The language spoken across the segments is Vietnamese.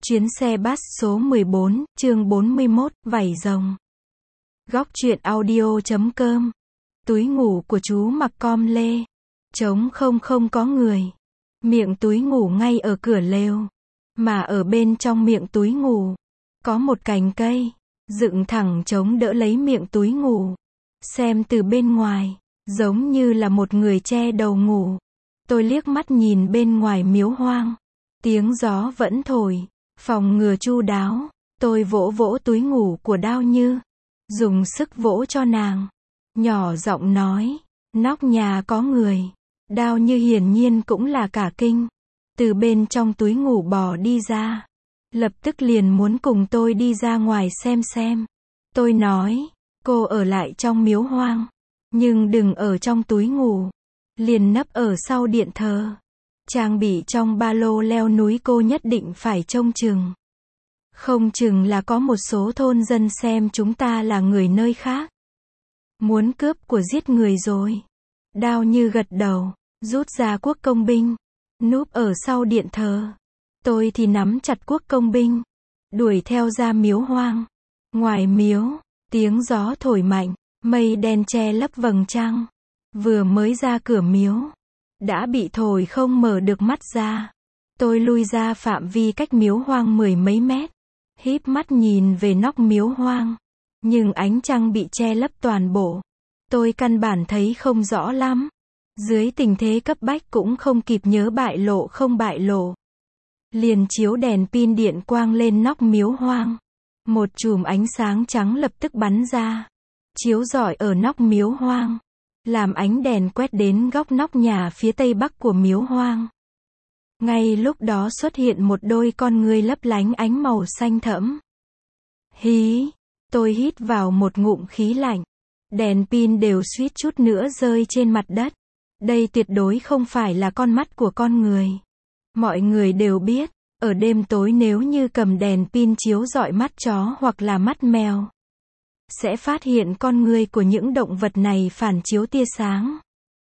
Chuyến xe bus số 14, chương 41, vảy rồng. Góc truyện audio.com. Túi ngủ của chú mặc com lê. Trống không có người. Miệng túi ngủ ngay ở cửa lều. Mà ở bên trong miệng túi ngủ, có một cành cây, dựng thẳng chống đỡ lấy miệng túi ngủ. Xem từ bên ngoài, giống như là một người che đầu ngủ. Tôi liếc mắt nhìn bên ngoài miếu hoang. Tiếng gió vẫn thổi. Phòng ngừa chu đáo, tôi vỗ vỗ túi ngủ của Đao Như, dùng sức vỗ cho nàng, nhỏ giọng nói, nóc nhà có người. Đao Như hiển nhiên cũng là cả kinh, từ bên trong túi ngủ bò đi ra, lập tức liền muốn cùng tôi đi ra ngoài xem. Tôi nói, cô ở lại trong miếu hoang, nhưng đừng ở trong túi ngủ, liền nấp ở sau điện thờ. Trang bị trong ba lô leo núi cô nhất định phải trông chừng. Không chừng là có một số thôn dân xem chúng ta là người nơi khác. Muốn cướp của giết người rồi. Đao Như gật đầu, rút ra quốc công binh, núp ở sau điện thờ. Tôi thì nắm chặt quốc công binh, đuổi theo ra miếu hoang. Ngoài miếu, tiếng gió thổi mạnh, mây đen che lấp vầng trăng. Vừa mới ra cửa miếu, đã bị thổi không mở được mắt ra. Tôi lui ra phạm vi cách miếu hoang mười mấy mét, híp mắt nhìn về nóc miếu hoang, nhưng ánh trăng bị che lấp toàn bộ. Tôi căn bản thấy không rõ lắm. Dưới tình thế cấp bách cũng không kịp nhớ bại lộ không bại lộ. Liền chiếu đèn pin điện quang lên nóc miếu hoang. Một chùm ánh sáng trắng lập tức bắn ra, chiếu rọi ở nóc miếu hoang, làm ánh đèn quét đến góc nóc nhà phía tây bắc của miếu hoang. Ngay lúc đó xuất hiện một đôi con ngươi lấp lánh ánh màu xanh thẫm. Hí, tôi hít vào một ngụm khí lạnh. Đèn pin đều suýt chút nữa rơi trên mặt đất. Đây tuyệt đối không phải là con mắt của con người. Mọi người đều biết, ở đêm tối nếu như cầm đèn pin chiếu rọi mắt chó hoặc là mắt mèo, sẽ phát hiện con ngươi của những động vật này phản chiếu tia sáng.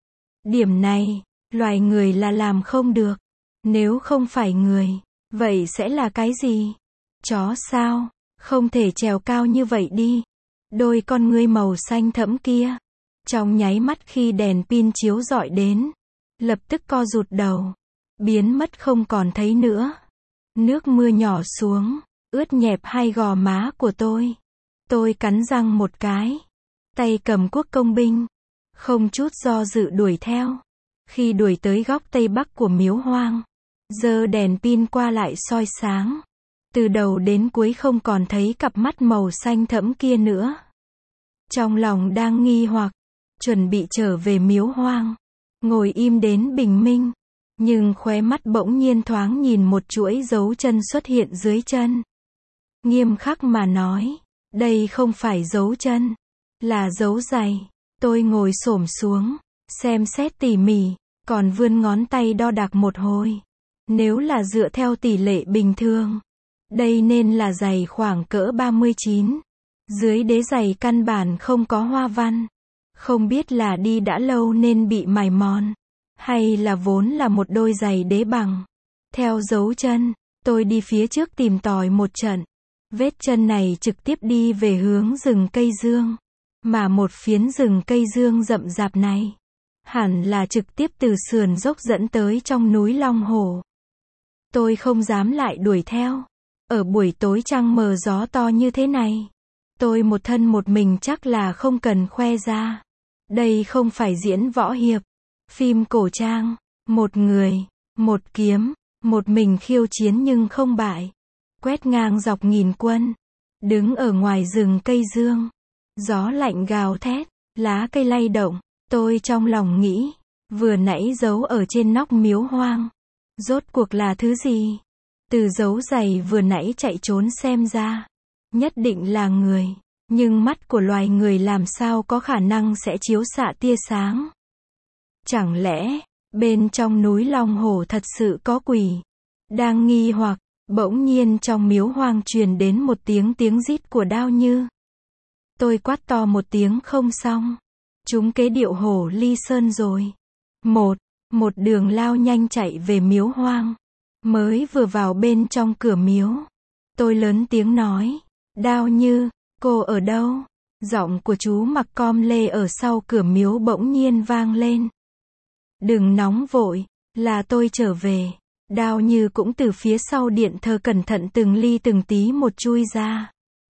Điểm này, loài người là làm không được. Nếu không phải người, vậy sẽ là cái gì? Chó sao? Không thể trèo cao như vậy đi. Đôi con ngươi màu xanh thẫm kia, trong nháy mắt khi đèn pin chiếu rọi đến, lập tức co rụt đầu, biến mất không còn thấy nữa. Nước mưa nhỏ xuống, ướt nhẹp hai gò má của tôi. Tôi cắn răng một cái, tay cầm quốc công binh, không chút do dự đuổi theo. Khi đuổi tới góc tây bắc của miếu hoang, giơ đèn pin qua lại soi sáng. Từ đầu đến cuối không còn thấy cặp mắt màu xanh thẫm kia nữa. Trong lòng đang nghi hoặc, chuẩn bị trở về miếu hoang, ngồi im đến bình minh. Nhưng khóe mắt bỗng nhiên thoáng nhìn một chuỗi dấu chân xuất hiện dưới chân. Nghiêm khắc mà nói, đây không phải dấu chân, là dấu giày. Tôi ngồi xổm xuống, xem xét tỉ mỉ, còn vươn ngón tay đo đạc một hồi. Nếu là dựa theo tỷ lệ bình thường, đây nên là giày khoảng cỡ 39. Dưới đế giày căn bản không có hoa văn. Không biết là đi đã lâu nên bị mài mòn, hay là vốn là một đôi giày đế bằng. Theo dấu chân, tôi đi phía trước tìm tòi một trận. Vết chân này trực tiếp đi về hướng rừng cây dương. Mà một phiến rừng cây dương rậm rạp này, hẳn là trực tiếp từ sườn dốc dẫn tới trong núi Long Hổ. Tôi không dám lại đuổi theo. Ở buổi tối trăng mờ gió to như thế này, tôi một thân một mình chắc là không cần khoe ra. Đây không phải diễn võ hiệp, phim cổ trang, một người, một kiếm, một mình khiêu chiến nhưng không bại. Quét ngang dọc nghìn quân, đứng ở ngoài rừng cây dương. Gió lạnh gào thét, lá cây lay động. Tôi trong lòng nghĩ, vừa nãy giấu ở trên nóc miếu hoang, rốt cuộc là thứ gì? Từ dấu giày vừa nãy chạy trốn xem ra, nhất định là người. Nhưng mắt của loài người làm sao có khả năng sẽ chiếu xạ tia sáng? Chẳng lẽ, bên trong núi Long Hổ thật sự có quỷ? Đang nghi hoặc, bỗng nhiên trong miếu hoang truyền đến một tiếng rít của Đao Như. Tôi quát to một tiếng không xong. Chúng kế điệu hổ ly sơn rồi. Một đường lao nhanh chạy về miếu hoang. Mới vừa vào bên trong cửa miếu, tôi lớn tiếng nói, Đao Như, cô ở đâu? Giọng của chú mặc com lê ở sau cửa miếu bỗng nhiên vang lên. Đừng nóng vội, là tôi trở về. Đao Như cũng từ phía sau điện thờ cẩn thận từng ly từng tí một chui ra.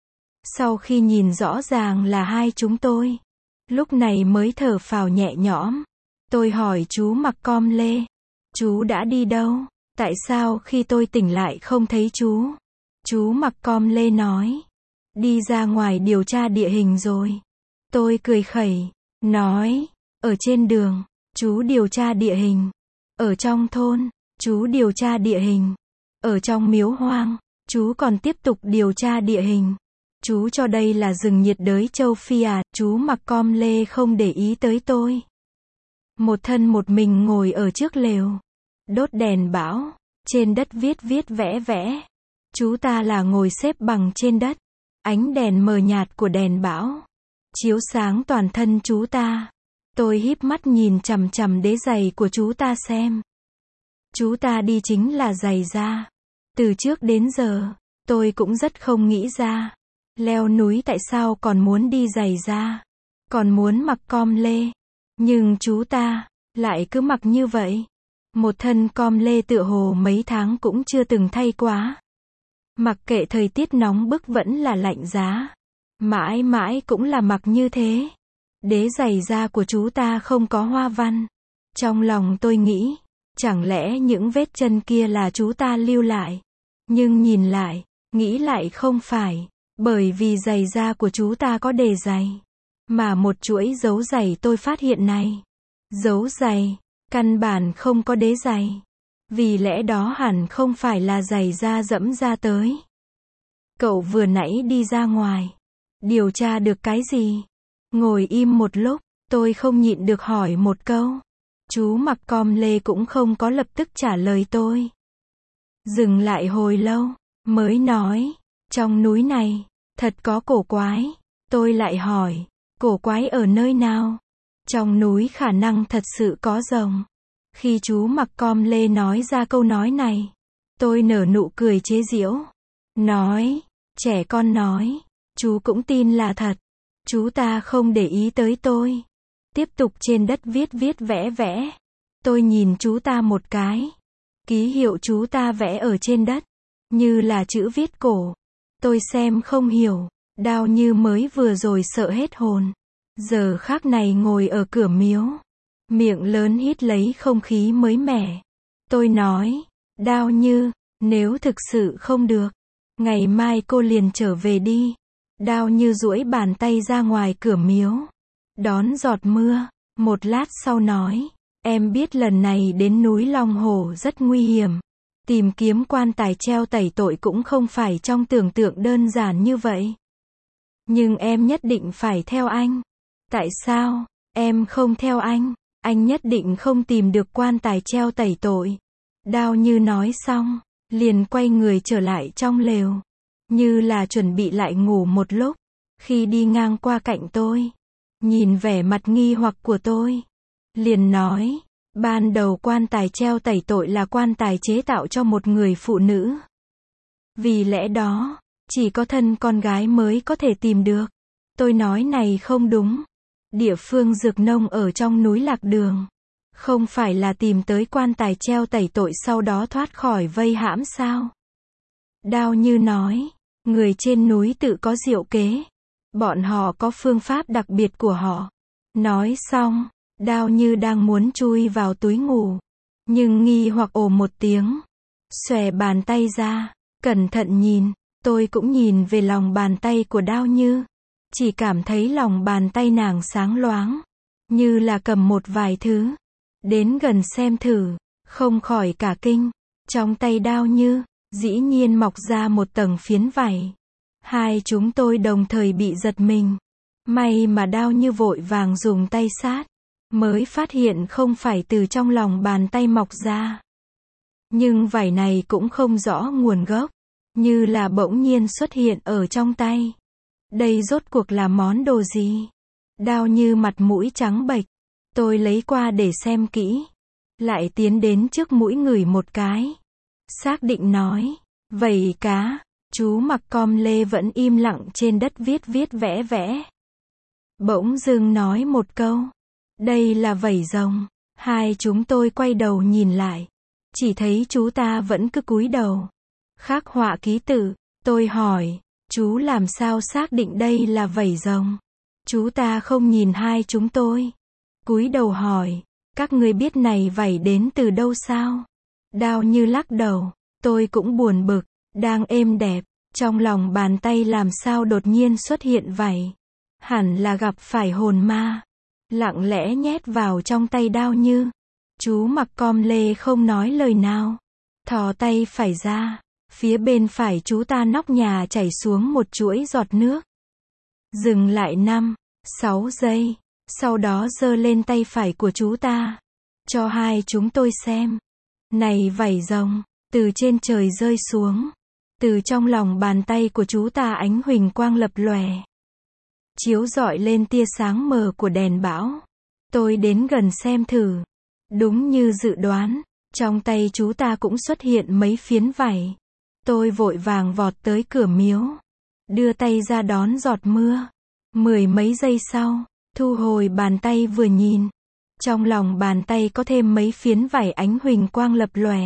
Sau khi nhìn rõ ràng là hai chúng tôi, lúc này mới thở phào nhẹ nhõm. Tôi hỏi chú mặc com lê, chú đã đi đâu? Tại sao khi tôi tỉnh lại không thấy chú? Chú mặc com lê nói, đi ra ngoài điều tra địa hình rồi. Tôi cười khẩy, nói, ở trên đường, chú điều tra địa hình. Ở trong thôn, chú điều tra địa hình. Ở trong miếu hoang, chú còn tiếp tục điều tra địa hình. Chú cho đây là rừng nhiệt đới châu Phi à? Chú mặc com lê không để ý tới tôi. Một thân một mình ngồi ở trước lều, đốt đèn bão, trên đất viết viết vẽ vẽ. Chú ta là ngồi xếp bằng trên đất, ánh đèn mờ nhạt của đèn bão chiếu sáng toàn thân chú ta. Tôi híp mắt nhìn chằm chằm đế giày của chú ta xem. Chú ta đi chính là giày da. Từ trước đến giờ, tôi cũng rất không nghĩ ra, leo núi tại sao còn muốn đi giày da, còn muốn mặc com lê. Nhưng chú ta lại cứ mặc như vậy. Một thân com lê tựa hồ mấy tháng cũng chưa từng thay quá. Mặc kệ thời tiết nóng bức vẫn là lạnh giá, mãi mãi cũng là mặc như thế. Đế giày da của chú ta không có hoa văn. Trong lòng tôi nghĩ, chẳng lẽ những vết chân kia là chú ta lưu lại? Nhưng nhìn lại, nghĩ lại không phải, bởi vì giày da của chú ta có đề giày, mà một chuỗi dấu giày tôi phát hiện này, dấu giày, căn bản không có đế giày. Vì lẽ đó hẳn không phải là giày da dẫm ra tới. Cậu vừa nãy đi ra ngoài, điều tra được cái gì? Ngồi im một lúc, tôi không nhịn được hỏi một câu. Chú mặc com lê cũng không có lập tức trả lời tôi. Dừng lại hồi lâu, mới nói, trong núi này, thật có cổ quái. Tôi lại hỏi, cổ quái ở nơi nào? Trong núi khả năng thật sự có rồng. Khi chú mặc com lê nói ra câu nói này, tôi nở nụ cười chế giễu. Nói, trẻ con nói, chú cũng tin là thật. Chú ta không để ý tới tôi. Tiếp tục trên đất viết viết vẽ vẽ. Tôi nhìn chú ta một cái. Ký hiệu chú ta vẽ ở trên đất, như là chữ viết cổ. Tôi xem không hiểu. Đao Như mới vừa rồi sợ hết hồn. Giờ khác này ngồi ở cửa miếu, miệng lớn hít lấy không khí mới mẻ. Tôi nói, Đao Như, nếu thực sự không được, ngày mai cô liền trở về đi. Đao Như duỗi bàn tay ra ngoài cửa miếu, đón giọt mưa. Một lát sau nói, em biết lần này đến núi Long Hồ rất nguy hiểm. Tìm kiếm quan tài treo tẩy tội cũng không phải trong tưởng tượng đơn giản như vậy. Nhưng em nhất định phải theo anh. Tại sao em không theo anh? Anh nhất định không tìm được quan tài treo tẩy tội. Đao Như nói xong, liền quay người trở lại trong lều, như là chuẩn bị lại ngủ một lúc. Khi đi ngang qua cạnh tôi, nhìn vẻ mặt nghi hoặc của tôi, liền nói, ban đầu quan tài treo tẩy tội là quan tài chế tạo cho một người phụ nữ. Vì lẽ đó, chỉ có thân con gái mới có thể tìm được. Tôi nói này không đúng. Địa phương Dược Nông ở trong núi Lạc Đường, không phải là tìm tới quan tài treo tẩy tội sau đó thoát khỏi vây hãm sao? Đao Như nói, người trên núi tự có diệu kế. Bọn họ có phương pháp đặc biệt của họ. Nói xong, Đao Như đang muốn chui vào túi ngủ, nhưng nghi hoặc ồ một tiếng, xòe bàn tay ra, cẩn thận nhìn. Tôi cũng nhìn về lòng bàn tay của Đao Như, chỉ cảm thấy lòng bàn tay nàng sáng loáng, như là cầm một vài thứ. Đến gần xem thử, không khỏi cả kinh. Trong tay Đao Như, dĩ nhiên mọc ra một tầng phiến vảy. Hai chúng tôi đồng thời bị giật mình. May mà Đao Như vội vàng dùng tay sát, mới phát hiện không phải từ trong lòng bàn tay mọc ra. Nhưng vảy này cũng không rõ nguồn gốc, như là bỗng nhiên xuất hiện ở trong tay. Đây rốt cuộc là món đồ gì? Đao Như mặt mũi trắng bệch. Tôi lấy qua để xem kỹ, lại tiến đến trước mũi ngửi một cái. Xác định nói. Vẩy cá. Chú mặc com lê vẫn im lặng trên đất viết viết vẽ vẽ. Bỗng dưng nói một câu. Đây là vẩy rồng. Hai chúng tôi quay đầu nhìn lại. Chỉ thấy chú ta vẫn cứ cúi đầu. Khắc họa ký tự. Tôi hỏi. Chú làm sao xác định đây là vẩy rồng? Chú ta không nhìn hai chúng tôi. Cúi đầu hỏi. Các ngươi biết này vảy đến từ đâu sao? Đao Như lắc đầu. Tôi cũng buồn bực. Đang êm đẹp. Trong lòng bàn tay làm sao đột nhiên xuất hiện vảy. Hẳn là gặp phải hồn ma. Lặng lẽ nhét vào trong tay Đao Như. Chú mặc com lê không nói lời nào. Thò tay phải ra. Phía bên phải chú ta nóc nhà chảy xuống một chuỗi giọt nước. Dừng lại 5, 6 giây. Sau đó giơ lên tay phải của chú ta. Cho hai chúng tôi xem. Này vảy rồng. Từ trên trời rơi xuống. Từ trong lòng bàn tay của chú ta ánh huỳnh quang lập lòe. Chiếu rọi lên tia sáng mờ của đèn bão. Tôi đến gần xem thử. Đúng như dự đoán. Trong tay chú ta cũng xuất hiện mấy phiến vảy. Tôi vội vàng vọt tới cửa miếu. Đưa tay ra đón giọt mưa. 10 mấy giây sau. Thu hồi bàn tay vừa nhìn. Trong lòng bàn tay có thêm mấy phiến vảy ánh huỳnh quang lập lòe.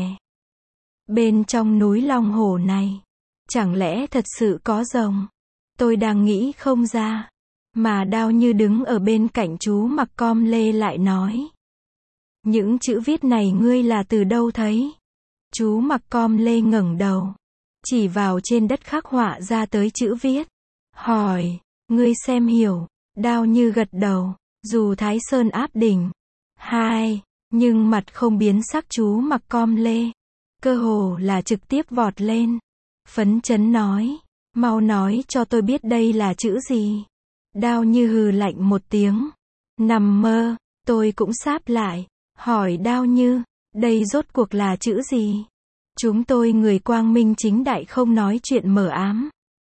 Bên trong núi Long Hổ này. Chẳng lẽ thật sự có rồng? Tôi đang nghĩ không ra. Mà Đao Như đứng ở bên cạnh chú mặc com lê lại nói. Những chữ viết này ngươi là từ đâu thấy? Chú mặc com lê ngẩng đầu. Chỉ vào trên đất khắc họa ra tới chữ viết. Hỏi. Ngươi xem hiểu. Đao Như gật đầu. Dù Thái Sơn áp đỉnh. 2. Nhưng mặt không biến sắc chú mặc com lê. Cơ hồ là trực tiếp vọt lên. Phấn chấn nói. Mau nói cho tôi biết đây là chữ gì. Đao Như hừ lạnh một tiếng. Nằm mơ. Tôi cũng sáp lại. Hỏi Đao Như. Đây rốt cuộc là chữ gì? Chúng tôi người quang minh chính đại không nói chuyện mờ ám.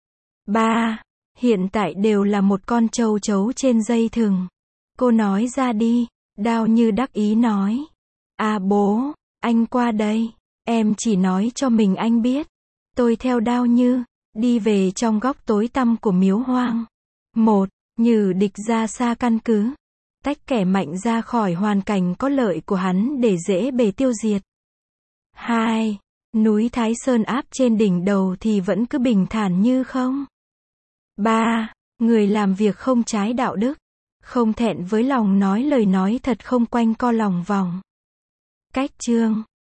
3. Hiện tại đều là một con châu chấu trên dây thừng. Cô nói ra đi. Đao Như đắc ý nói. À bố, anh qua đây. Em chỉ nói cho mình anh biết. Tôi theo Đao Như, đi về trong góc tối tăm của miếu hoang. 1. Nhử địch ra xa căn cứ. Tách kẻ mạnh ra khỏi hoàn cảnh có lợi của hắn để dễ bề tiêu diệt. 2. Núi Thái Sơn áp trên đỉnh đầu thì vẫn cứ bình thản như không. 3. Người làm việc không trái đạo đức. Không thẹn với lòng nói lời nói thật không quanh co lòng vòng. Cách chương